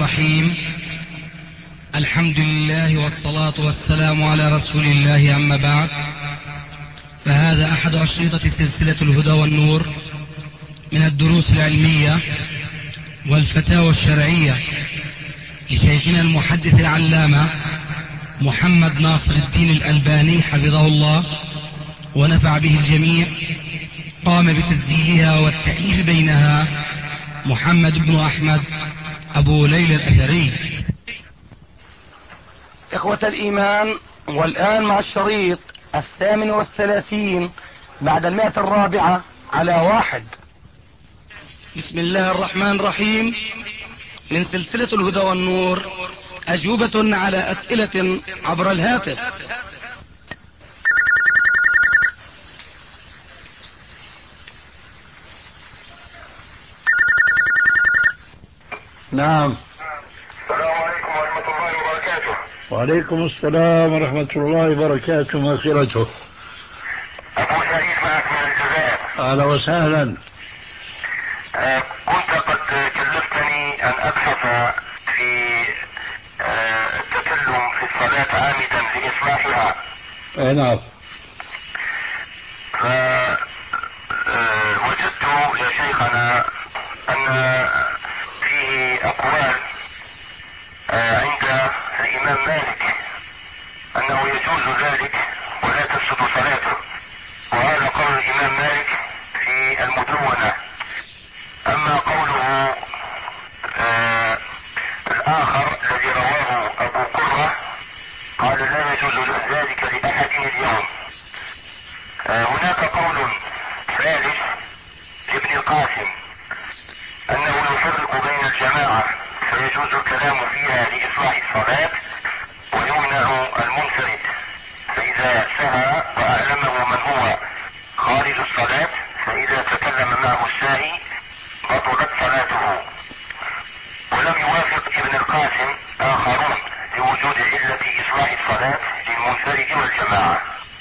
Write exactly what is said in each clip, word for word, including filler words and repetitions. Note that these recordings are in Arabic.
الرحيم. الحمد لله والصلاة والسلام على رسول الله، أما بعد، فهذا أحد أشرطة سلسلة الهدى والنور من الدروس العلمية والفتاوى الشرعية لشيخنا المحدث العلامة محمد ناصر الدين الألباني حفظه الله ونفع به الجميع. قام بتسجيلها والتأليف بينها محمد بن أحمد أبو ليلى الأثري. إخوة الإيمان، والآن مع الشريط الثامن والثلاثين بعد المئة الرابعة على واحد. بسم الله الرحمن الرحيم. من سلسلة الهدى والنور، أجوبة على أسئلة عبر الهاتف. نعم. السلام عليكم ورحمة الله وبركاته. وعليكم السلام ورحمة الله وبركاته. مغفرته. أبو سعيد معك من الجزائر. أهلا وسهلا. آه كنت قد كلفتني أن أبحث في آه التكلم في الصلاة عامدا لإصلاحها. أي نعم. فوجدت يا شيخنا أن فيه أقوال آه عند الإمام مالك أنه يجوز ذلك ولا تفسد صلاته، وهذا قول الإمام مالك في المدونة. أما قوله آه الآخر الذي رواه أبو قرة قال لا يجوز ذلك لأحد اليوم. آه هناك قول ثالث لابن القاسم أنه يفرق بين الجماعة فيجوز الكلام فيها لإصلاح الصلاة، ويمنع المنفرد فإذا سهى وأعلمه من هو خارج الصلاة، فإذا تكلم معه الساهي بطلت صلاته. ولم يوافق ابن القاسم آخرون لوجود علة إصلاح الصلاة للمنفرد والجماعة.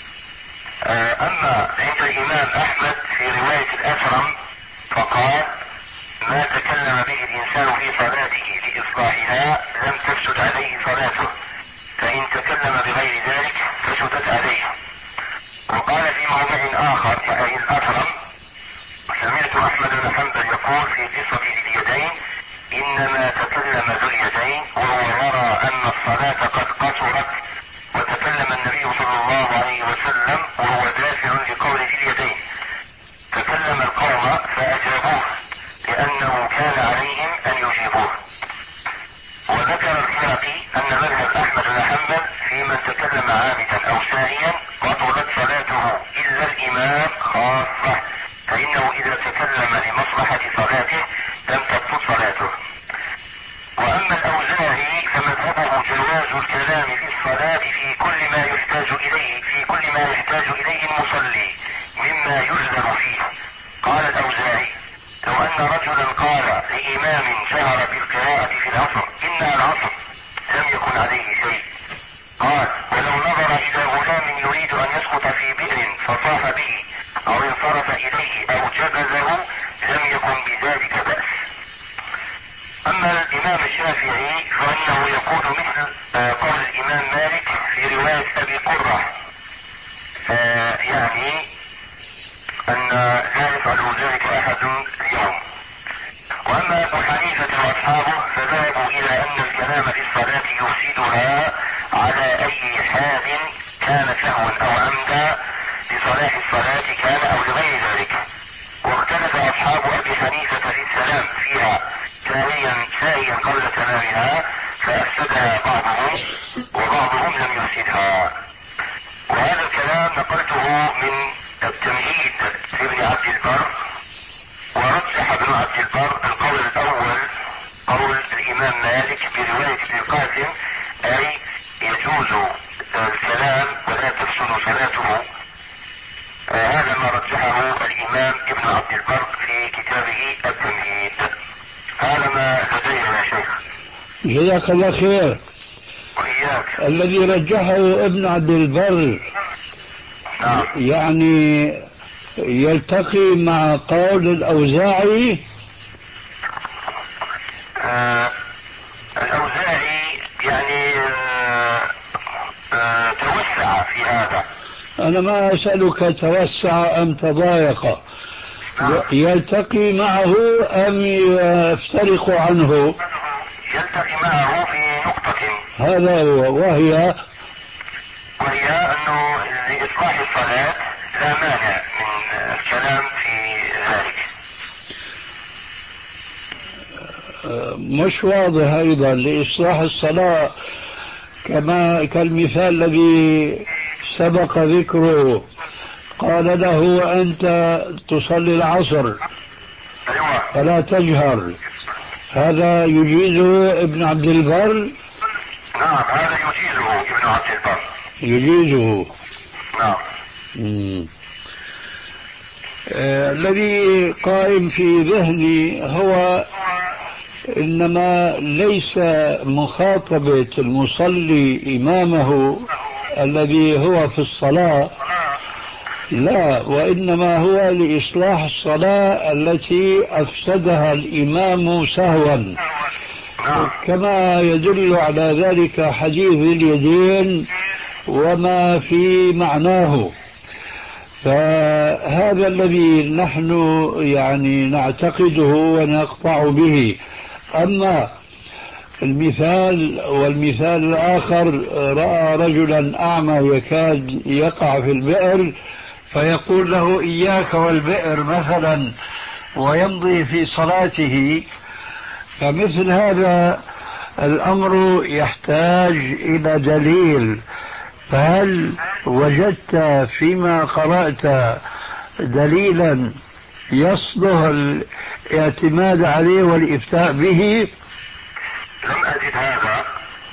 أما عند الإمام أحمد في رواية الأثرم فقال ما تكلم به الإنسان في صلاته لإصلاحها لم تفسد عليه صلاته، فإن تكلم بغير ذلك فسدت عليه. وقال في موضع آخر أي الأثرم سمعت أحمد بن حنبل يقول في قصة اليدين إنما تكلم ذو اليدين وهو يرى أن الصلاة قد قصرت، وتكلم النبي صلى الله عليه وسلم وهو دافع لقول ذي اليدين. تكلم القوم فأجابوه لأنه كان عليهم أن يجيبوه. وذكر الخرقي أن مذهب أحمد بن حنبل في من تكلم عامدا أو ساهيا بطلت صلاته إلا الإمام خاصة، فإنه إذا تكلم لمصلحة صلاته لم تبطل صلاته. وأما الأوزاعي فمذهبه جواز الكلام في الصلاة في كل ما يحتاج إليه في كل ما يحتاج إليه المصلي مما يعذر فيه. قال الأوزاعي لو أن رجلا قال لإمام جهر بالقراءة في العصر إنها العصر لم يكن عليه شيء. قال ولو نظر إلى غلام يريد أن يسقط في بئر فطاح به أو انصرف إليه أو جبزه لم يكن بذلك بأس. أما الإمام الشافعي فإنه يقول مثل قول الإمام مالك في رواية أبي قرة، يعني أن لا يفعل ذلك أحد اليوم. وأما أبو حنيفة وأصحابه فذهبوا إلى أن الكلام في الصلاة يفسدها على أي حال كان سهوا أو عمدا لصلاح الصلاة كان أو لغير ذلك. واختلف أصحاب أبي حنيفة في السلام فيها ساهيا ساهيا قبل تمامها فأفسدها بعضهم وبعضهم لم يفسدها. وهذا الكلام نقلته من التمهيد لابن عبد البر، ورجح ابن عبد البر القول الأول قول الإمام مالك برواية ابن القاسم أي يجوز الكلام ولا تفسد صلاته. آه هذا ما رجحه الإمام ابن عبد البر في كتابه التمهيد. هذا ما لدي يا شيخ. جزاك الله خير. وإياك. الذي رجحه ابن عبد البر نعم. يعني يلتقي مع قول الأوزاعي. آه أنا ما أسألك توسع أم تضايق، يلتقي معه أم يفترق عنه؟ يلتقي معه في نقطة، هذا هو، وهي وهي أنه لإصلاح الصلاة لا مانع من الكلام في ذلك. مش واضح أيضا لإصلاح الصلاة كما كالمثال الذي سبق ذكره، قال له أنت تصلي العصر فلا تجهر، هذا يجيزه ابن عبد البر؟ نعم هذا يجيزه ابن عبد البر، يجيزه. نعم. مم. آه الذي قائم في ذهني هو إنما ليس مخاطبة المصلي إمامه الذي هو في الصلاة، لا، وإنما هو لإصلاح الصلاة التي أفسدها الإمام سهوا، كما يدل على ذلك حديث اليدين وما في معناه. فهذا الذي نحن يعني نعتقده ونقطع به. أما المثال والمثال الآخر، رأى رجلا أعمى يكاد يقع في البئر فيقول له إياك والبئر مثلا ويمضي في صلاته، فمثل هذا الأمر يحتاج إلى دليل. فهل وجدت فيما قرأت دليلا يصلح الاعتماد عليه والإفتاء به؟ لم أجد هذا،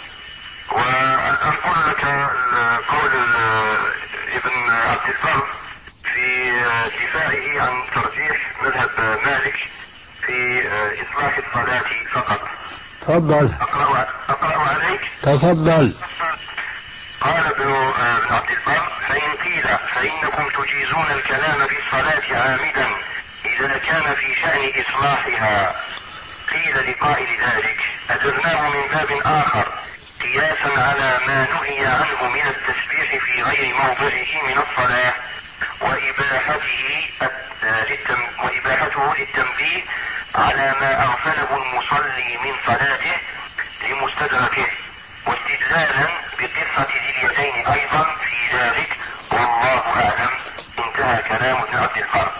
وأقول لك قول ابن عبد البر في دفاعه عن ترجيح مذهب مالك في إصلاح الصلاة فقط. تفضل. أقرأ, أقرأ عليك. تفضل. قال ابن عبد البر: فإن قيل فإنكم تجيزون الكلام في الصلاة عامدا إذا كان في شأن إصلاحها، قيل لقائل ذلك: أجرناه من باب آخر قياسا على ما نهي عنه من التسبيح في غير موضعه من الصلاة، وإباحته وإباحته للتنبيه على ما أغفله المصلي من صلاته لمستدركه، واستدلالا بقصة ذي اليدين أيضا في ذلك، والله أعلم. انتهى كلام ابن عبد البر.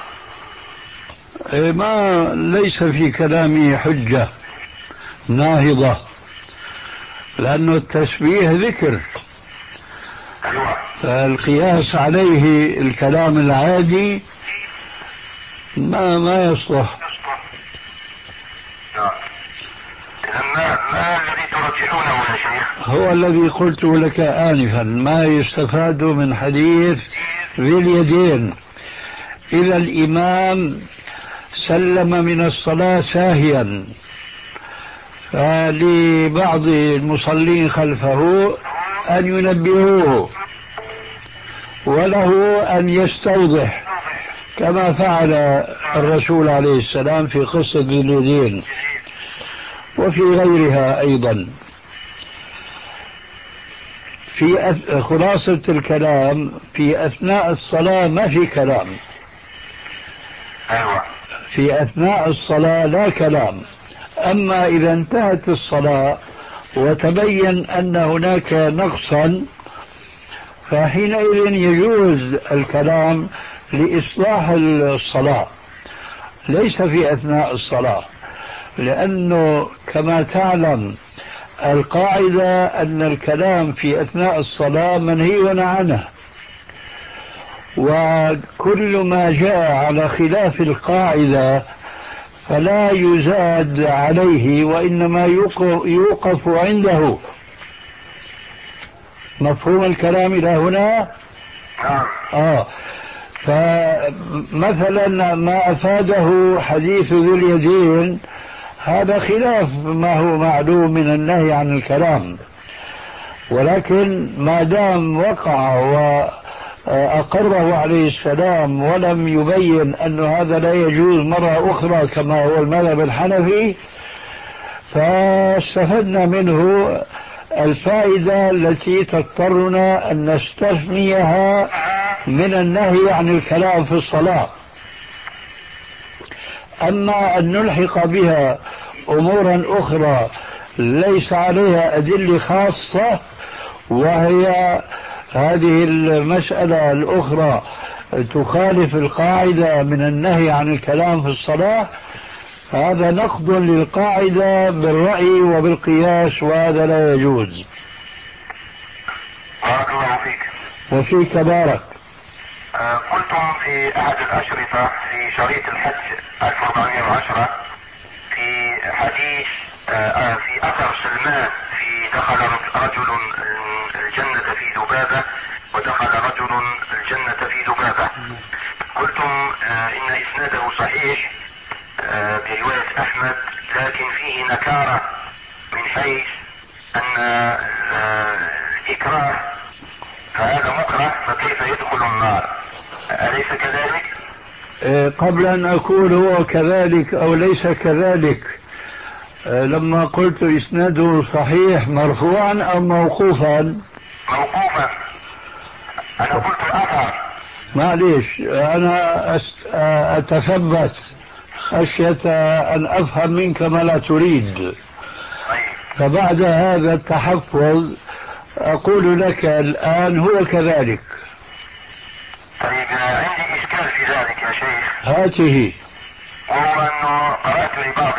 ما ليس في كلامي حجة ناهضة، لأنه التسبيح ذكر، فالقياس عليه الكلام العادي ما ما يصلح. ما, ما الذي ترجحونه يا شيخ؟ هو الذي قلت لك آنفا، ما يستفاد من حديث ذي اليدين. إذا الإمام سلم من الصلاة ساهيا، فلبعض المصلين خلفه أن ينبهوه، وله أن يستوضح كما فعل الرسول عليه السلام في قصة ذي اليدين وفي غيرها أيضا. في خلاصة الكلام، في أثناء الصلاة ما في كلام، في أثناء الصلاة لا كلام. أما إذا انتهت الصلاة وتبين أن هناك نقصا فحينئذ يجوز الكلام لإصلاح الصلاة، ليس في أثناء الصلاة، لأنه كما تعلم القاعدة أن الكلام في أثناء الصلاة منهي عنه، وكل ما جاء على خلاف القاعدة فلا يزاد عليه وإنما يوقف عنده. مفهوم الكلام إلى هنا؟ آه. فمثلا ما أفاده حديث ذي اليدين هذا خلاف ما هو معلوم من النهي عن الكلام، ولكن ما دام وقع وأقره عليه السلام ولم يبين أن هذا لا يجوز مرة أخرى كما هو المذهب الحنفي، فاستفدنا منه الفائدة التي تضطرنا أن نستثنيها من النهي عن الكلام في الصلاة. أما أن نلحق بها أمورا أخرى ليس عليها أدلة خاصة، وهي هذه المسألة الأخرى تخالف القاعدة من النهي عن الكلام في الصلاة، هذا نقض للقاعدة بالرأي وبالقياس، وهذا لا يجوز. بارك الله فيك. وفيك بارك. آه قلتم في أحد الأشرطة في شريط الحج ألف وأربعمائة وعشرة في حديث آه في أثر سلمان في دخل رجل الجنة في ذبابة ودخل رجل الجنة في ذبابة، قلتم آه إن إسناده صحيح آه برواية أحمد، لكن فيه نكارة من حيث أن آه الإكراه فهذا مكره، فكيف يدخل النار؟ أليس كذلك؟ قبل أن أقول هو كذلك أو ليس كذلك، لما قلت إسناده صحيح مرفوعا أو موقوفا؟ موقوفا. أنا قلت أثر. معليش، أنا أتثبت خشية أن أفهم منك ما لا تريد. فبعد هذا التحفظ أقول لك الآن هو كذلك. طيب عندي إشكال في ذلك يا شيخ. هاته. وهو أنه قرأت لبعض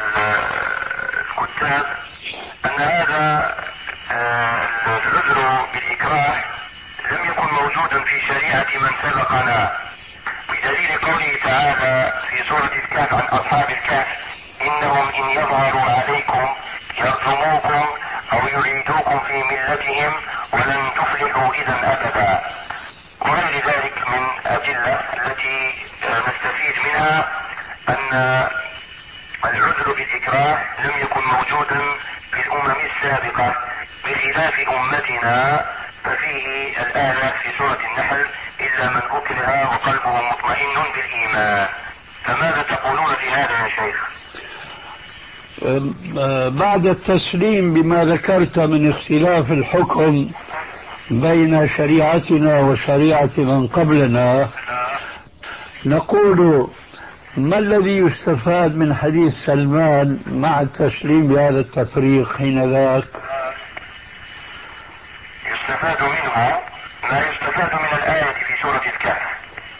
الكتاب أن هذا العذر بالإكراه لم يكن موجودا في شريعة من سبقنا، بدليل قوله تعالى في سورة الكهف عن أصحاب الكهف: إنهم إن يظهروا عليكم يرجموكم أو يعيدوكم في ملتهم ولن تفلحوا إذا أبدا، وغير ذلك من أدلة التي نستفيد منها أن العذر بالإكراه لم يكن موجودا في الأمم السابقة بخلاف أمتنا، ففيه الآية في سورة النحل: إلا من أكره وقلبه مطمئن بالإيمان. فماذا تقولون في هذا يا شيخ؟ بعد التسليم بما ذكرت من اختلاف الحكم بين شريعتنا وشريعة من قبلنا، نقول ما الذي يستفاد من حديث سلمان مع التسليم بهذا التفريق حين ذاك؟ يستفاد منه ما يستفاد من الآية في سورة الكهف،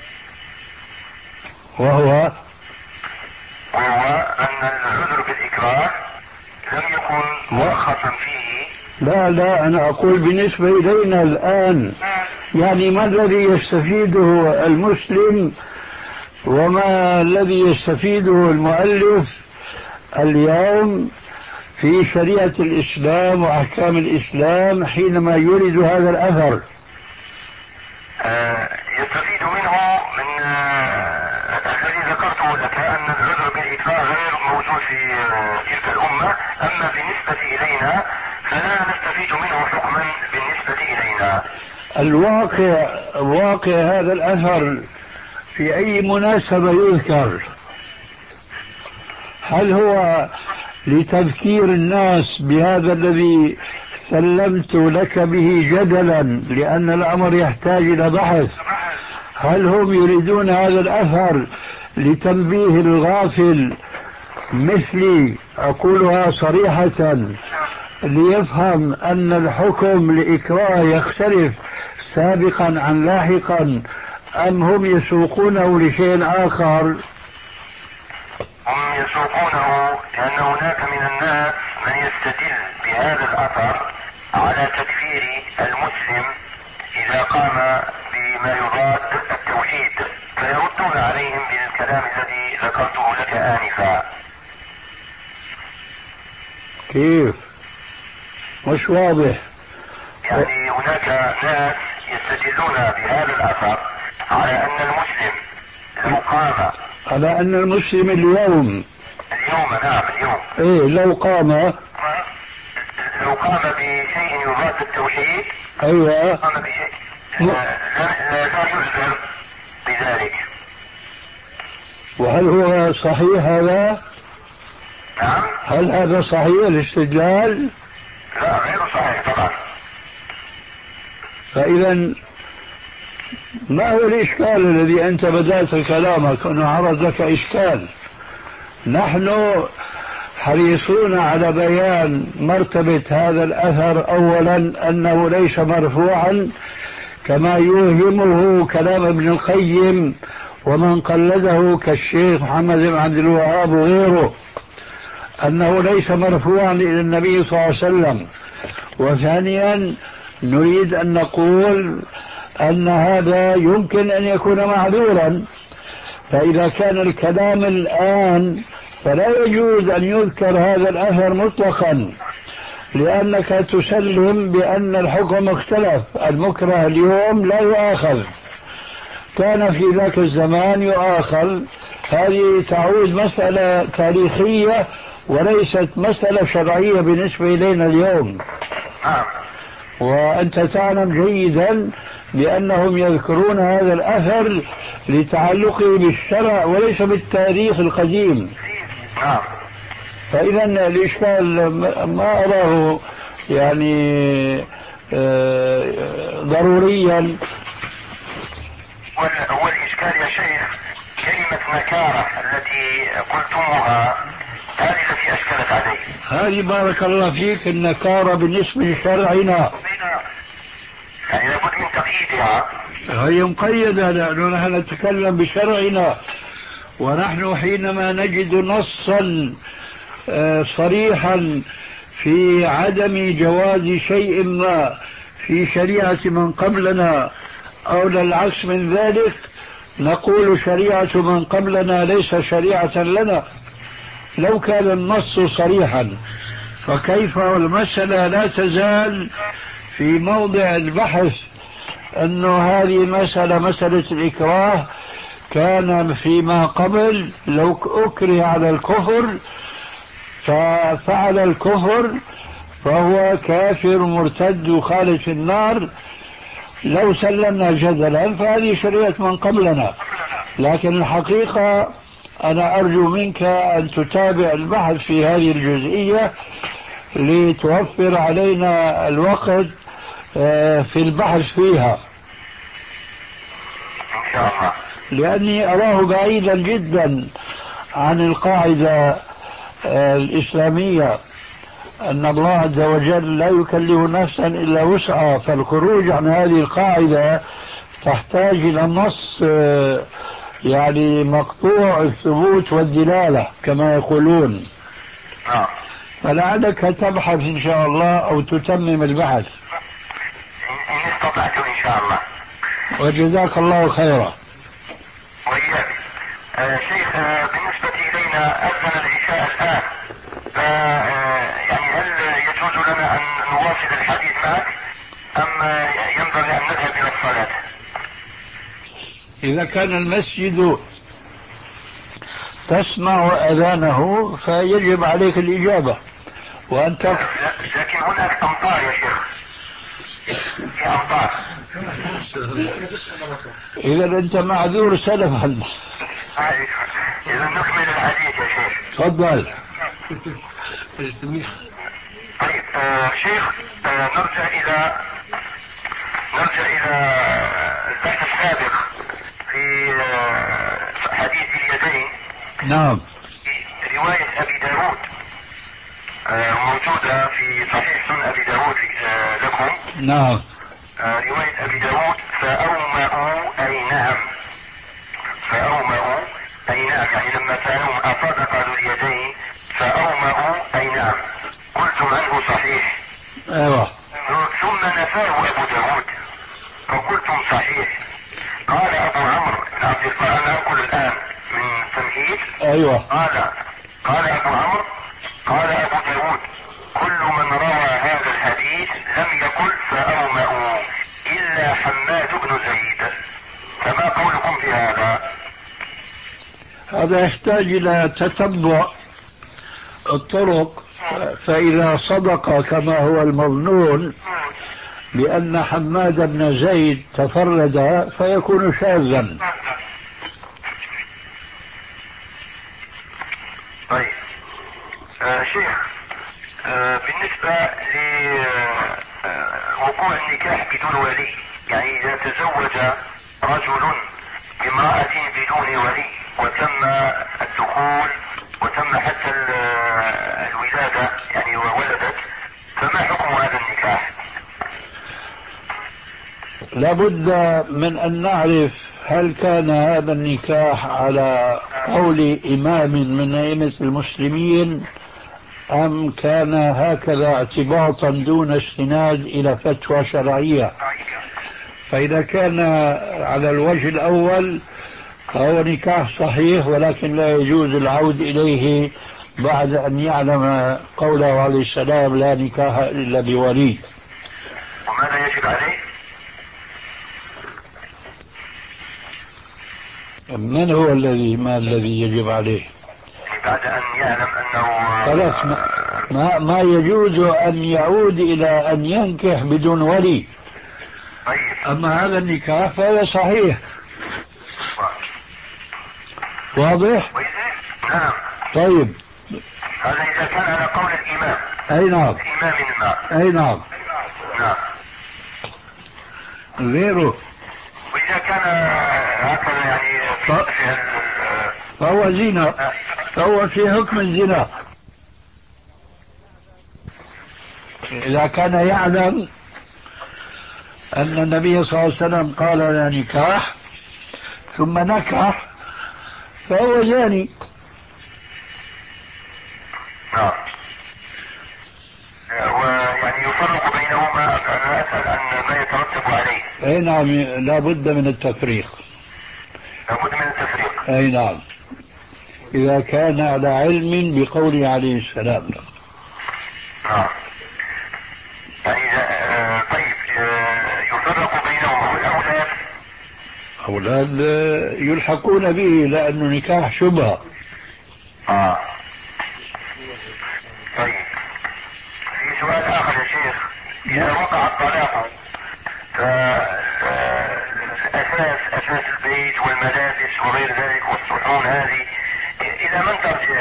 وهو وهو أن العذر بالإكراه لم يكن مرخصا فيه. لا لا أنا أقول بالنسبة إلينا الآن، يعني ما الذي يستفيده المسلم وما الذي يستفيده المؤلف اليوم في شريعة الإسلام وأحكام الإسلام حينما يورد هذا الأثر؟ آه يستفيد منه من آه الذي ذكرته لك، أن العذر بالإكراه غير موجود في آه تلك الأمة، أما بالنسبة إلينا فلا نستفيد منه حكما بالنسبة إلينا. الواقع واقع هذا الأثر في أي مناسبة يذكر؟ هل هو لتذكير الناس بهذا الذي سلمت لك به جدلا لأن الأمر يحتاج إلى بحث؟ هل هم يريدون هذا الأثر لتنبيه الغافل مثلي أقولها صريحة ليفهم أن الحكم لإكراه يختلف سابقا عن لاحقا، أم هم يسوقونه لشيء آخر؟ هم يسوقونه لأن هناك من الناس من يستدل بهذا الأثر على تكفير المسلم إذا قام بما يضاد التوحيد، فيردون عليهم بالكلام الذي ذكرته لك آنفا. كيف؟ مش واضح. يعني هناك ناس يستدلون بهذا الأثر على أن المسلم لو قام على أن المسلم اليوم اليوم نعم اليوم إيه لو قام لو قام بشيء يضاد التوحيد، أيوة قام بشيء لا, لا, لا يلزم بذلك. وهل هو صحيح هذا؟ نعم. هل هذا صحيح الاستدلال؟ لا غير صحيح طبعا. فإذا ما هو الإشكال الذي أنت بدأت كلامك أنه عرض لك إشكال؟ نحن حريصون على بيان مرتبة هذا الأثر. أولا أنه ليس مرفوعا كما يوهمه كلام ابن القيم ومن قلده كالشيخ محمد بن عبد الوهاب وغيره، أنه ليس مرفوعا إلى النبي صلى الله عليه وسلم. وثانيا نريد أن نقول أن هذا يمكن أن يكون معذورا، فإذا كان الكلام الآن فلا يجوز أن يذكر هذا الأثر مطلقا، لأنك تسلم بأن الحكم اختلف. المكره اليوم لا يؤاخذ، كان في ذاك الزمان يؤاخذ. هذه تعود مسألة تاريخية وليست مسألة شرعية بالنسبة إلينا اليوم. وأنت تعلم جيدا بأنهم يذكرون هذا الأثر لتعلقه بالشرع وليس بالتاريخ القديم. فإذا الإشكال ما أراه يعني ضروريا. هو الإشكال يا شيخ كلمة نكارة التي قلتموها هذه التي أشكلت عليه. هذه بارك الله فيك النكارة بالنسبة لشرعنا، يعني لابد من تقييدها. هي مقيدة لأنه نحن نتكلم بشرعنا، ونحن حينما نجد نصا صريحا في عدم جواز شيء ما في شريعة من قبلنا أو للعكس من ذلك نقول شريعة من قبلنا ليس شريعة لنا. لو كان النص صريحا فكيف المسألة لا تزال في موضع البحث أنه هذه المسألة مسألة الإكراه كان فيما قبل لو أكره على الكفر ففعل الكفر فهو كافر مرتد وخالد في النار، لو سلمنا جدلا فهذه شريعة من قبلنا. لكن الحقيقة أنا أرجو منك أن تتابع البحث في هذه الجزئية لتوفر علينا الوقت في البحث فيها، إن شاء الله. لأني أراه بعيدا جدا عن القاعدة الإسلامية أن الله عز وجل لا يكلف نفسا إلا وسعها، فالخروج عن هذه القاعدة تحتاج إلى نص يعني مقطوع الثبوت والدلالة كما يقولون. فلعلك تبحث إن شاء الله أو تتمم البحث إن استطعت إن شاء الله. وجزاك الله خيرا. وإياك. آه شيخ آه بالنسبة إلينا أذن العشاء الآن، ف يعني هل يجوز لنا أن نواصل الحديث معك أم ينبغي أن نذهب إلى الصلاة؟ إذا كان المسجد تسمع أذانه فيجب عليك الإجابة وأنت. لكن هناك أمطار يا شيخ، في أمطار. إذا أنت معذور سلفا. إذا نكمل الحديث يا شيخ. تفضل. طيب آه شيخ آه نرجع إلى نرجع إلى البحث السابق في آه حديث اليدين. نعم. في رواية أبي داود آه موجودة في صحيح سنن أبي داود آه لكم. نعم. آه رواية أبي داود فأومأوا أي نعم، فأومأوا أي نعم، يعني لما سألهم أصدق ذو اليدين فأومأوا أي نعم، قلتم عنه صحيح. أيوة. ثم نفاه أبو داود فقلتم صحيح. قال أبو عمرو بن عبد القادر، أنا أقول الآن من تمهيد. أيوة. قال قال أبو عمرو قال أبو داود كل من روى هذا الحديث لم يقل فأومأوا إلا حماد بن زيد، فما قولكم في هذا؟ هذا يحتاج إلى تتبع الطرق، فإذا صدق كما هو المظنون بأن حماد بن زيد تفرد فيكون شاذا. طيب آه شيخ آه بالنسبة لوقوع النكاح بدون ولي، يعني إذا تزوج رجل بامرأة بدون ولي وتم الدخول وتم حتى الولادة يعني وولدت، فما حكم هذا النكاح؟ لابد من أن نعرف هل كان هذا النكاح على قول إمام من أئمة المسلمين أم كان هكذا اعتباطا دون استناد إلى فتوى شرعية. فإذا كان على الوجه الأول فهو نكاح صحيح، ولكن لا يجوز العود إليه بعد أن يعلم قوله عليه السلام لا نكاح إلا بولي. وماذا يجب عليه؟ من هو الذي ما الذي يجب عليه؟ بعد أن يعلم أنه خلاص ما, ما, ما يجوز أن يعود إلى أن ينكح بدون ولي. طيب. أما هذا النكاح فهو صحيح. واضح؟ نعم. طيب هذا إذا كان على قول الإمام. أي نعم. الإمام ما. أي نعم. نعم. غيره. وإذا كان هكذا يعني ف... فهو زنا، فهو في حكم الزنا. إذا كان يعلم أن النبي صلى الله عليه وسلم قال لا نكاح ثم نكح فهو زاني. نعم. ويعني يفرق بينهما. أنا أسأل عن ما يترتب عليه. أي نعم، لا بد من التفريق. لا بد من التفريق. أي نعم، إذا كان على علم بقوله عليه السلام. نعم. يعني آه طيب آه يفرق بينهما. والأولاد أولاد يلحقون به لأنه نكاح شبهة. آه. طيب في سؤال آخر يا شيخ. إذا وقع الطلاق فالأساس أساس البيت والملابس وغير ذلك والصحون هذه إلى من ترجع؟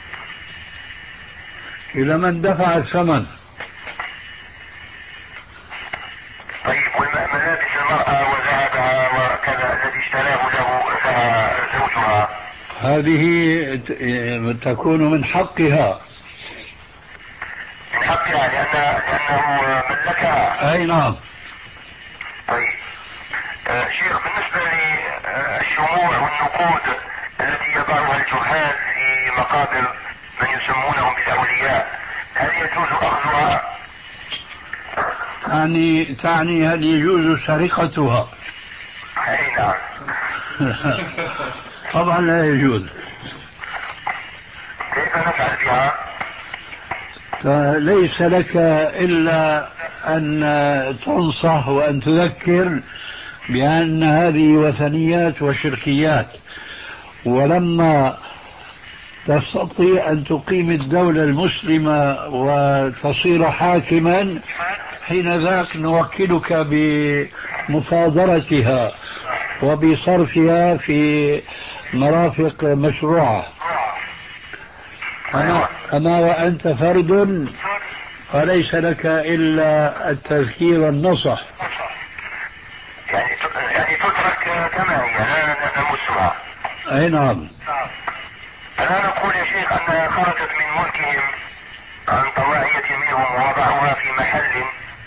إلى من دفع الثمن. طيب والملابس المرأة وذهبها وكذا الذي اشتراه له لها زوجها هذه تكون من حقها. من حقها لأن لأنه ملكها. أي نعم. طيب آه شيخ، بالنسبة للشموع والنقود التي يضعها الجهال في مقابر من يسمونهم بالأولياء، هل يجوز أخذها؟ يعني تعني هل يجوز سرقتها؟ أي نعم. طبعا لا يجوز. كيف نفعل بها؟ ليس لك إلا أن تنصح وأن تذكر بأن هذه وثنيات وشركيات، ولما تستطيع أن تقيم الدولة المسلمة وتصير حاكما حين ذاك نوكلك بمصادرتها وبصرفها في مرافق مشروعة. أما, أما وأنت فرد فليس لك إلا التذكير والنصح. يعني يعني تترك كما هي لا نمسها. أي نعم. ألا نقول يا شيخ أنها خرجت من ملكهم عن طواعية منهم ووضعوها في محل،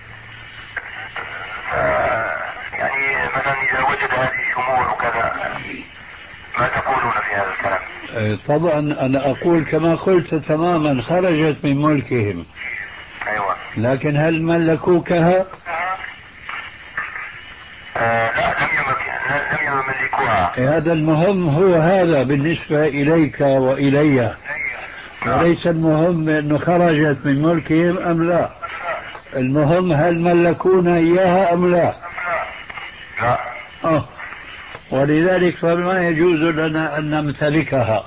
يعني مثلا إذا وجد هذه الشموع وكذا، ما تقولون في هذا الكلام؟ طبعا أنا أقول كما قلت تماما، خرجت من ملكهم. أيوة. لكن هل ملكوكها؟ آه لا، لم لم يملكوها. هذا المهم، هو هذا بالنسبة إليك وإلي، وليس المهم أنه خرجت من ملكهم أم لا. المهم هل ملكونا إياها أم لا. لا. أه. ولذلك فما يجوز لنا أن نمتلكها.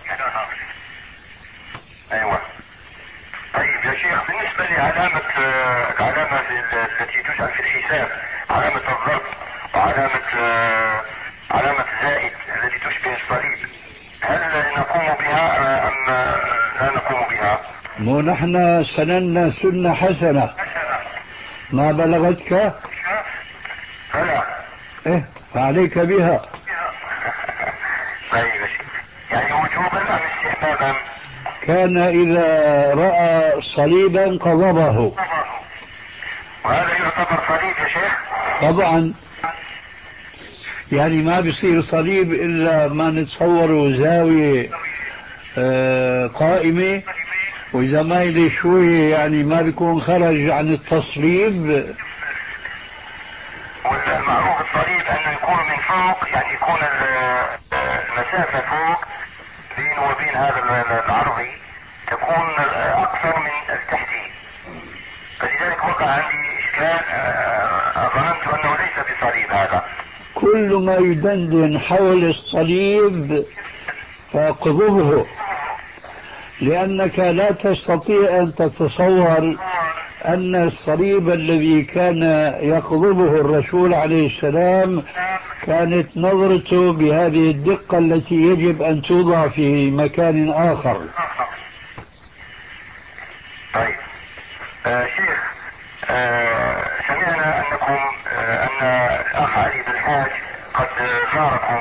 أيوة. طيب يا شيخ، بالنسبة لعلامة العلامة التي تجعل في الحساب، علامة الضرب وعلامة علامة زائد التي تشبه الصليب، هل نقوم بها أم لا نقوم بها؟ مو نحن سننا سنة حسنة ما بلغتك؟ فلا. إيه فعليك بها. طيب يعني وجوبا أم استحبابا؟ كان إذا رأى صليبا قضبه. وهذا يعتبر صليب يا شيخ؟ طبعا، يعني ما بيصير صليب إلا ما نتصوره زاوية آه قائمة، وإذا ما يلي شوي يعني ما بيكون خرج عن التصليب. والمعروف الصليب أنه يكون من فوق، يعني يكون المسافة فوق بينه وبين هذا العرضي تكون أكثر من التحتي، فلذلك وقع عندي إشكال، ظننت أنه ليس بصليب هذا. كل ما يدندن حول الصليب فاقضبه، لأنك لا تستطيع أن تتصور أن الصليب الذي كان يقضبه الرسول عليه السلام كانت نظرته بهذه الدقة التي يجب أن توضع في مكان آخر. طيب آه شيخ، آه سمعنا أنكم آه أن الأخ علي بالحاج قد زاركم،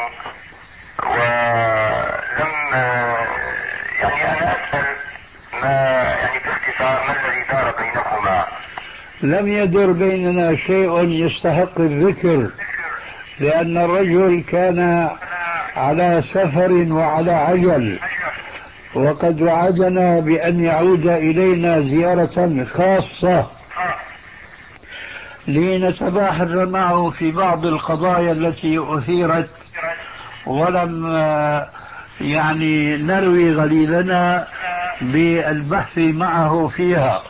ولم آه يعني أنا أسأل ما يعني باختصار ما الذي دار بينكما؟ لم يدر بيننا شيء يستحق الذكر، لأن الرجل كان على سفر وعلى عجل، وقد وعدنا بأن يعود إلينا زيارة خاصة لنتباحث معه في بعض القضايا التي أثيرت، ولم يعني نروي غليلنا بالبحث معه فيها.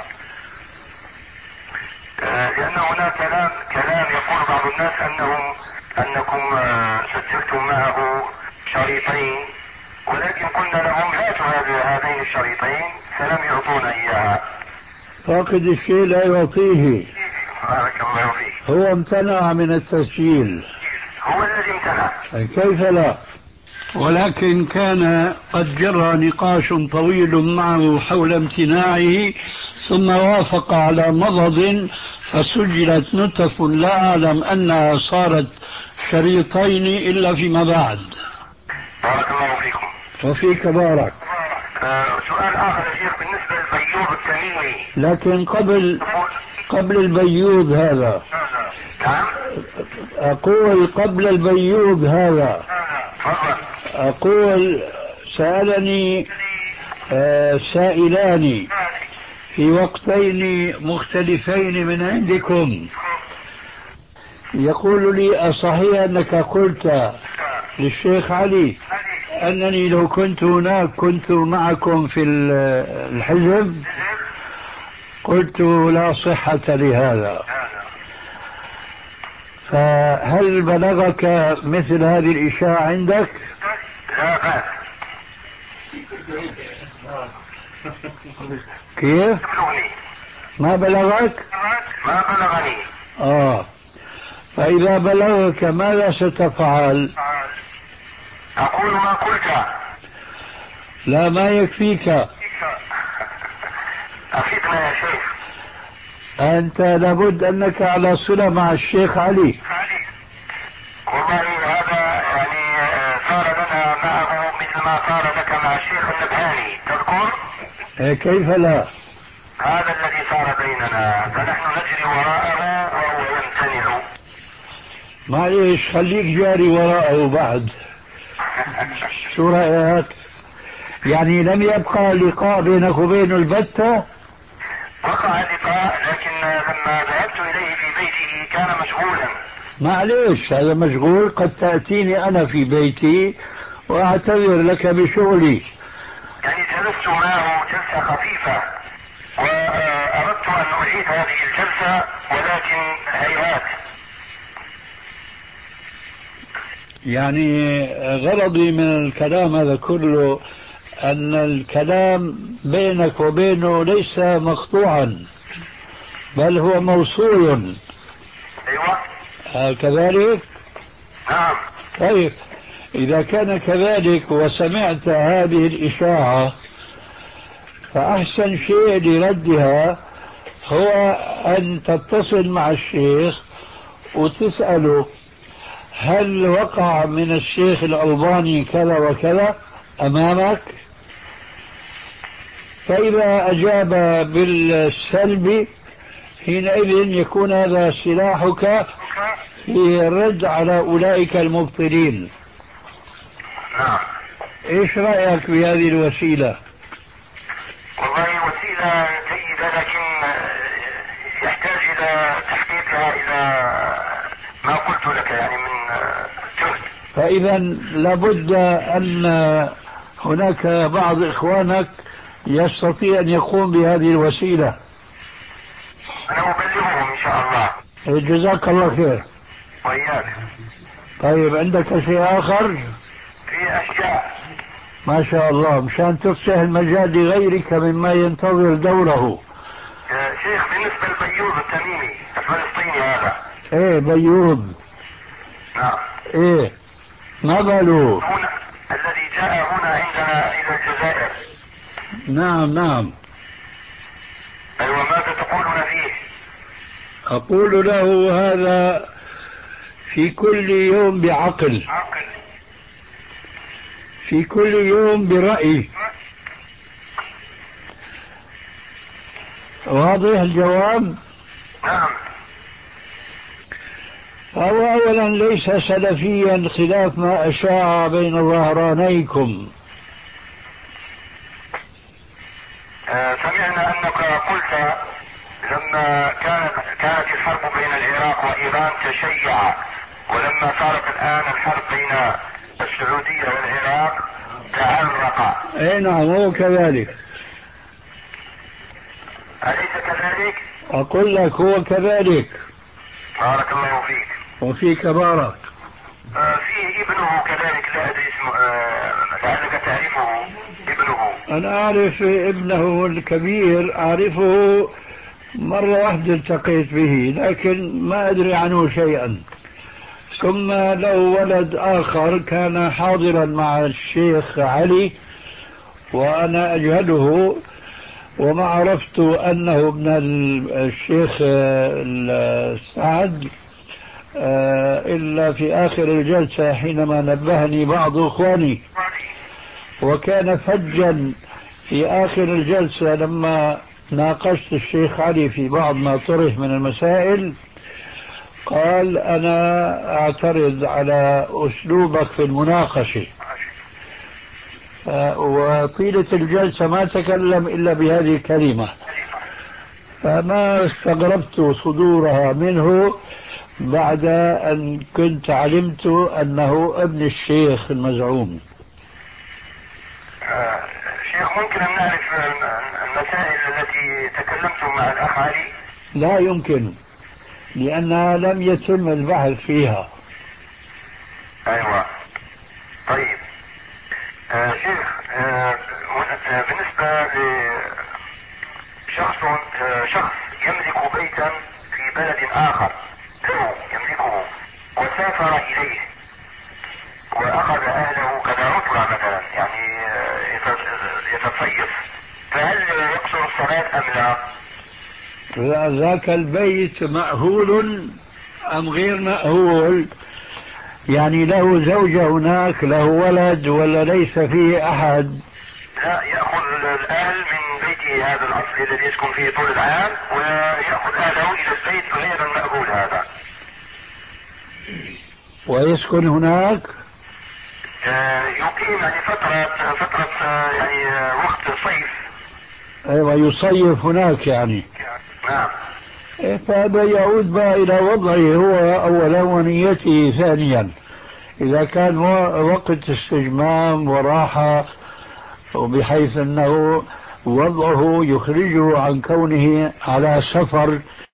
لأن هناك كلام كلام يقول بعض الناس أنهم أنكم سجلتم معه شريطين، ولكن قلنا لهم هاتوا هذين الشريطين فلم يعطونا إياها. فاقد الشيء لا يعطيه. بارك الله فيك. هو امتنع من التسجيل. هو الذي امتنع. كيف لا؟ ولكن كان قد جرى نقاش طويل معه حول امتناعه، ثم وافق على مضض فسجلت نتف لا أعلم أنها صارت شريطين إلا فيما بعد. بارك الله فيكم. وفيك بارك. آه سؤال آخر يا شيخ بالنسبة للبيوض التميمي. لكن قبل قبل البيوض هذا، نعم أقول قبل البيوض هذا أقول سألني آه سائلان في وقتين مختلفين من عندكم، يقول لي أصحيح أنك قلت للشيخ علي أنني لو كنت هناك كنت معكم في الحزب؟ قلت لا صحة لهذا. فهل بلغك مثل هذه الإشاعة عندك؟ لا بأس. كيف؟ ما بلغك؟ ما بلغني. آه فإذا بلغك ماذا ستفعل؟ أقول ما قلت. لا ما يكفيك. أفيدنا يا شيخ. أنت لابد أنك على صلة مع الشيخ علي. والله هذا يعني صار لنا معه مثل ما صار لك مع الشيخ النبهاني، تذكر؟ إيه كيف لا؟ هذا الذي صار بيننا، فنحن نجري وراءه وهو يمتنع. معليش خليك جاري وراءه بعد. شو رأيك؟ يعني لم يبقى لقاء بينك وبينه البتة؟ وقع اللقاء، لكن لما ذهبت إليه في بيته كان مشغولا. معليش هذا مشغول، قد تأتيني أنا في بيتي وأعتذر لك بشغلي. يعني جلست معه جلسة خفيفة وأردت أن أعيد هذه الجلسة، ولكن هيهات. يعني غرضي من الكلام هذا كله أن الكلام بينك وبينه ليس مقطوعا، بل هو موصول. أيوة. كذلك؟ نعم. طيب إذا كان كذلك وسمعت هذه الإشاعة فأحسن شيء لردها هو أن تتصل مع الشيخ وتسأله هل وقع من الشيخ الألباني كذا وكذا أمامك؟ فإذا أجاب بالسلب حينئذ يكون هذا سلاحك في الرد على أولئك المبطلين. نعم. إيش رأيك بهذه الوسيلة؟ والله وسيلة جيدة، لكن يحتاج إلى تحقيقها إلى ما قلت لك يعني من جهد. فإذا لابد أن هناك بعض إخوانك يستطيع أن يقوم بهذه الوسيلة. أنا أبلغهم إن شاء الله. جزاك الله خير. وإياك. طيب عندك شيء آخر؟ في أشياء ما شاء الله، مشان تفسح المجال لغيرك مما ينتظر دوره. شيخ بالنسبة لبيوض التميمي الفلسطيني هذا. ايه بيوض. نعم. ايه ما باله؟ هنا الذي جاء هنا عندنا إلى الجزائر. نعم نعم. أيوة، ماذا تقولون فيه؟ أقول له هذا في كل يوم بعقل، عقل. في كل يوم برأي. واضح الجواب؟ نعم. فهو أولا ليس سلفيا خلاف ما أشاع بين ظهرانيكم. آه سمعنا أنك قلت لما كانت كانت الحرب بين العراق وإيران تشيع، ولما صارت الآن الحرب بين السعودية والعراق تعرق. اي نعم هو كذلك. أليس كذلك؟ أقول لك هو كذلك. بارك الله فيك. وفيك بارك. آه فيه ابنه كذلك، لا أدري اسمه، آه لعلك تعرفه ابنه. أنا أعرف ابنه الكبير، أعرفه مرة واحدة التقيت به، لكن ما أدري عنه شيئا. ثم له ولد آخر كان حاضرا مع الشيخ علي وأنا أجهله، وما عرفت أنه ابن الشيخ سعد إلا في آخر الجلسة حينما نبهني بعض إخواني، وكان فجا في آخر الجلسة لما ناقشت الشيخ علي في بعض ما طرح من المسائل. قال أنا أعترض على أسلوبك في المناقشة، وطيلة الجلسة ما تكلم إلا بهذه الكلمة، فما استغربت صدورها منه بعد أن كنت علمت أنه ابن الشيخ المزعوم. آه شيخ، ممكن أن نعرف المسائل التي تكلمتم مع الأخ علي؟ لا يمكن، لأنها لم يتم البحث فيها. أيوة. طيب. آه شيخ، آه بالنسبة لشخص آه شخص يملك بيتا في بلد آخر له يملكه، وسافر إليه وأخذ أهله كعطلة مثلا، يعني يتصيف، فهل يقصر الصلاة أم لا؟ ذاك البيت مأهول أم غير مأهول؟ يعني له زوجة هناك، له ولد، ولا ليس فيه أحد؟ لا، يأخذ الأهل من بيته هذا الأصلي الذي يسكن فيه طول العام، ويأخذ أهله إلى البيت غير المأهول هذا ويسكن هناك. يقيم يعني فترة فترة يعني وقت صيف. ايوه يصيف هناك يعني. نعم. فهذا يعود بقى الى وضعه هو اولا ونيته ثانيا. اذا كان وقت استجمام وراحة وبحيث انه وضعه يخرجه عن كونه على سفر